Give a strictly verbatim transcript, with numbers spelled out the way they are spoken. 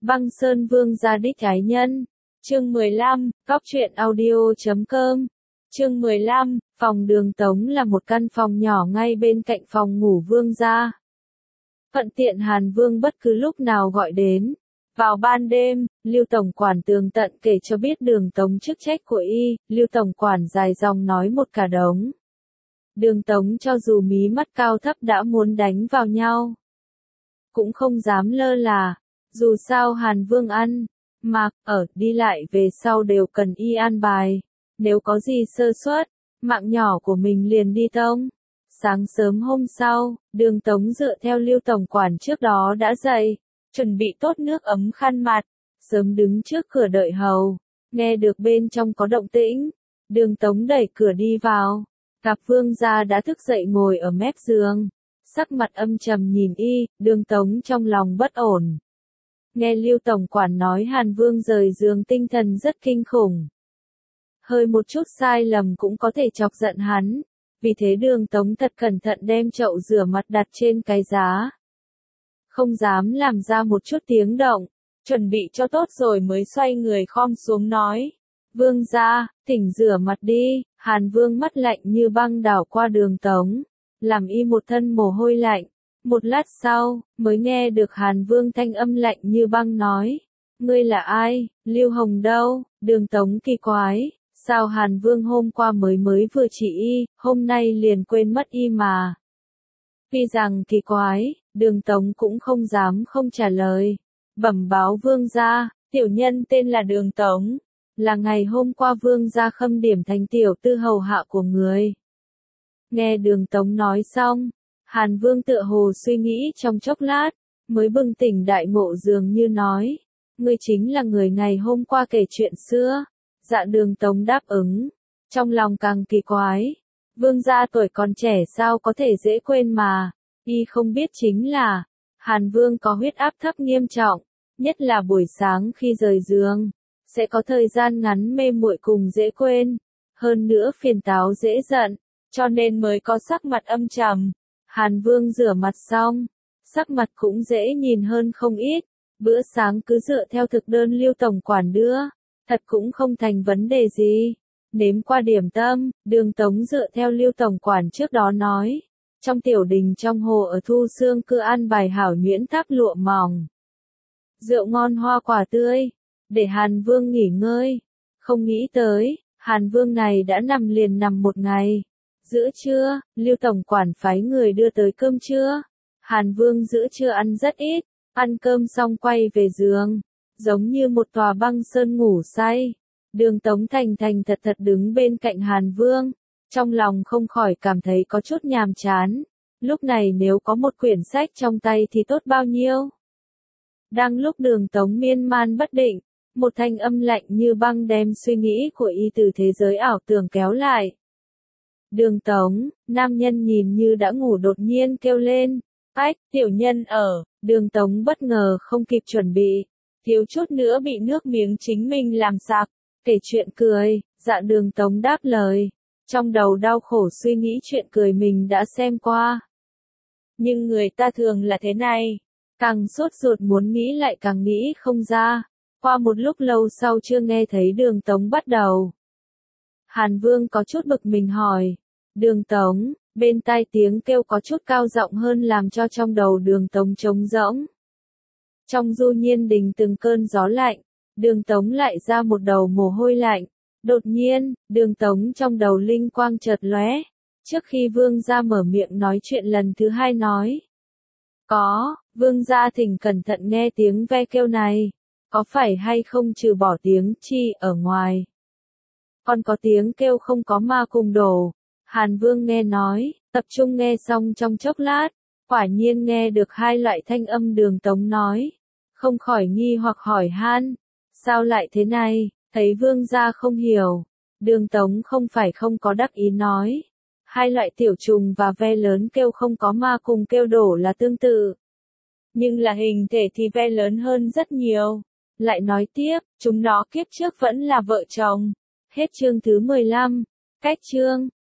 Băng Sơn Vương gia đích ái nhân. Chương mười lăm, Cóc truyện audio chấm com. Chương mười lăm, phòng Đường Tống là một căn phòng nhỏ ngay bên cạnh phòng ngủ Vương gia. Thuận tiện Hàn Vương bất cứ lúc nào gọi đến. Vào ban đêm, Lưu Tổng quản tường tận kể cho biết Đường Tống chức trách của y, Lưu Tổng quản dài dòng nói một cả đống. Đường Tống cho dù mí mắt cao thấp đã muốn đánh vào nhau, cũng không dám lơ là, dù sao Hàn Vương ăn, mặc, ở, đi lại về sau đều cần y an bài, nếu có gì sơ suất, mạng nhỏ của mình liền đi tông. Sáng sớm hôm sau, Đường Tống dựa theo Lưu Tổng quản trước đó đã dậy, chuẩn bị tốt nước ấm khăn mặt, sớm đứng trước cửa đợi hầu, nghe được bên trong có động tĩnh, Đường Tống đẩy cửa đi vào, gặp Vương gia đã thức dậy ngồi ở mép giường, sắc mặt âm trầm nhìn y, Đường Tống trong lòng bất ổn. Nghe Lưu Tổng quản nói Hàn Vương rời giường tinh thần rất kinh khủng. Hơi một chút sai lầm cũng có thể chọc giận hắn, vì thế Đường Tống thật cẩn thận đem chậu rửa mặt đặt trên cái giá. Không dám làm ra một chút tiếng động, chuẩn bị cho tốt rồi mới xoay người khom xuống nói. Vương gia, thỉnh rửa mặt đi. Hàn Vương mắt lạnh như băng đảo qua Đường Tống, làm y một thân mồ hôi lạnh. Một lát sau, mới nghe được Hàn Vương thanh âm lạnh như băng nói. Ngươi là ai? Lưu Hồng đâu? Đường Tống kỳ quái, sao Hàn Vương hôm qua mới mới vừa chỉ y, hôm nay liền quên mất y mà. Tuy rằng kỳ quái, Đường Tống cũng không dám không trả lời. Bẩm báo Vương gia, tiểu nhân tên là Đường Tống, là ngày hôm qua Vương gia khâm điểm thành tiểu tư hầu hạ của người. Nghe Đường Tống nói xong, Hàn Vương tựa hồ suy nghĩ trong chốc lát, mới bừng tỉnh đại ngộ dường như nói, ngươi chính là người ngày hôm qua kể chuyện xưa. Dạ Đường Tống đáp ứng, trong lòng càng kỳ quái, Vương gia tuổi còn trẻ sao có thể dễ quên mà, y không biết chính là, Hàn Vương có huyết áp thấp nghiêm trọng, nhất là buổi sáng khi rời giường, sẽ có thời gian ngắn mê muội cùng dễ quên, hơn nữa phiền táo dễ giận, cho nên mới có sắc mặt âm trầm. Hàn Vương rửa mặt xong, sắc mặt cũng dễ nhìn hơn không ít, bữa sáng cứ dựa theo thực đơn Lưu Tổng quản đưa, thật cũng không thành vấn đề gì. Nếm qua điểm tâm, Đường Tống dựa theo Lưu Tổng quản trước đó nói, trong tiểu đình trong hồ ở Thu Xương cứ ăn bài hảo nhuyễn tháp lụa mỏng, rượu ngon hoa quả tươi, để Hàn Vương nghỉ ngơi. Không nghĩ tới, Hàn Vương này đã nằm liền nằm một ngày. Giữa trưa, Lưu Tổng quản phái người đưa tới cơm trưa. Hàn Vương giữa trưa ăn rất ít, ăn cơm xong quay về giường, giống như một tòa băng sơn ngủ say. Đường Tống thành thành thật thật đứng bên cạnh Hàn Vương, trong lòng không khỏi cảm thấy có chút nhàm chán. Lúc này nếu có một quyển sách trong tay thì tốt bao nhiêu. Đang lúc Đường Tống miên man bất định, một thanh âm lạnh như băng đem suy nghĩ của y từ thế giới ảo tưởng kéo lại. Đường Tống, nam nhân nhìn như đã ngủ đột nhiên kêu lên, ách, tiểu nhân ở. Đường Tống bất ngờ không kịp chuẩn bị, thiếu chút nữa bị nước miếng chính mình làm sặc, kể chuyện cười. Dạ Đường Tống đáp lời, trong đầu đau khổ suy nghĩ chuyện cười mình đã xem qua. Nhưng người ta thường là thế này, càng sốt ruột muốn nghĩ lại càng nghĩ không ra. Qua một lúc lâu sau chưa nghe thấy Đường Tống bắt đầu. Hàn Vương có chút bực mình hỏi, Đường Tống, bên tai tiếng kêu có chút cao giọng hơn làm cho trong đầu Đường Tống trống rỗng. Trong Du Nhiên Đình từng cơn gió lạnh, Đường Tống lại ra một đầu mồ hôi lạnh. Đột nhiên, Đường Tống trong đầu linh quang chợt lóe, trước khi Vương gia mở miệng nói chuyện lần thứ hai nói. Có, Vương gia thỉnh cẩn thận nghe tiếng ve kêu này, có phải hay không trừ bỏ tiếng chi ở ngoài, còn có tiếng kêu không có ma cùng đổ. Hàn Vương nghe nói, tập trung nghe xong trong chốc lát, quả nhiên nghe được hai loại thanh âm Đường Tống nói, không khỏi nghi hoặc hỏi han, sao lại thế này? Thấy Vương gia không hiểu, Đường Tống không phải không có đắc ý nói, hai loại tiểu trùng và ve lớn kêu không có ma cùng kêu đổ là tương tự, nhưng là hình thể thì ve lớn hơn rất nhiều. Lại nói tiếp, chúng nó kiếp trước vẫn là vợ chồng. Hết chương thứ mười lăm, cách chương.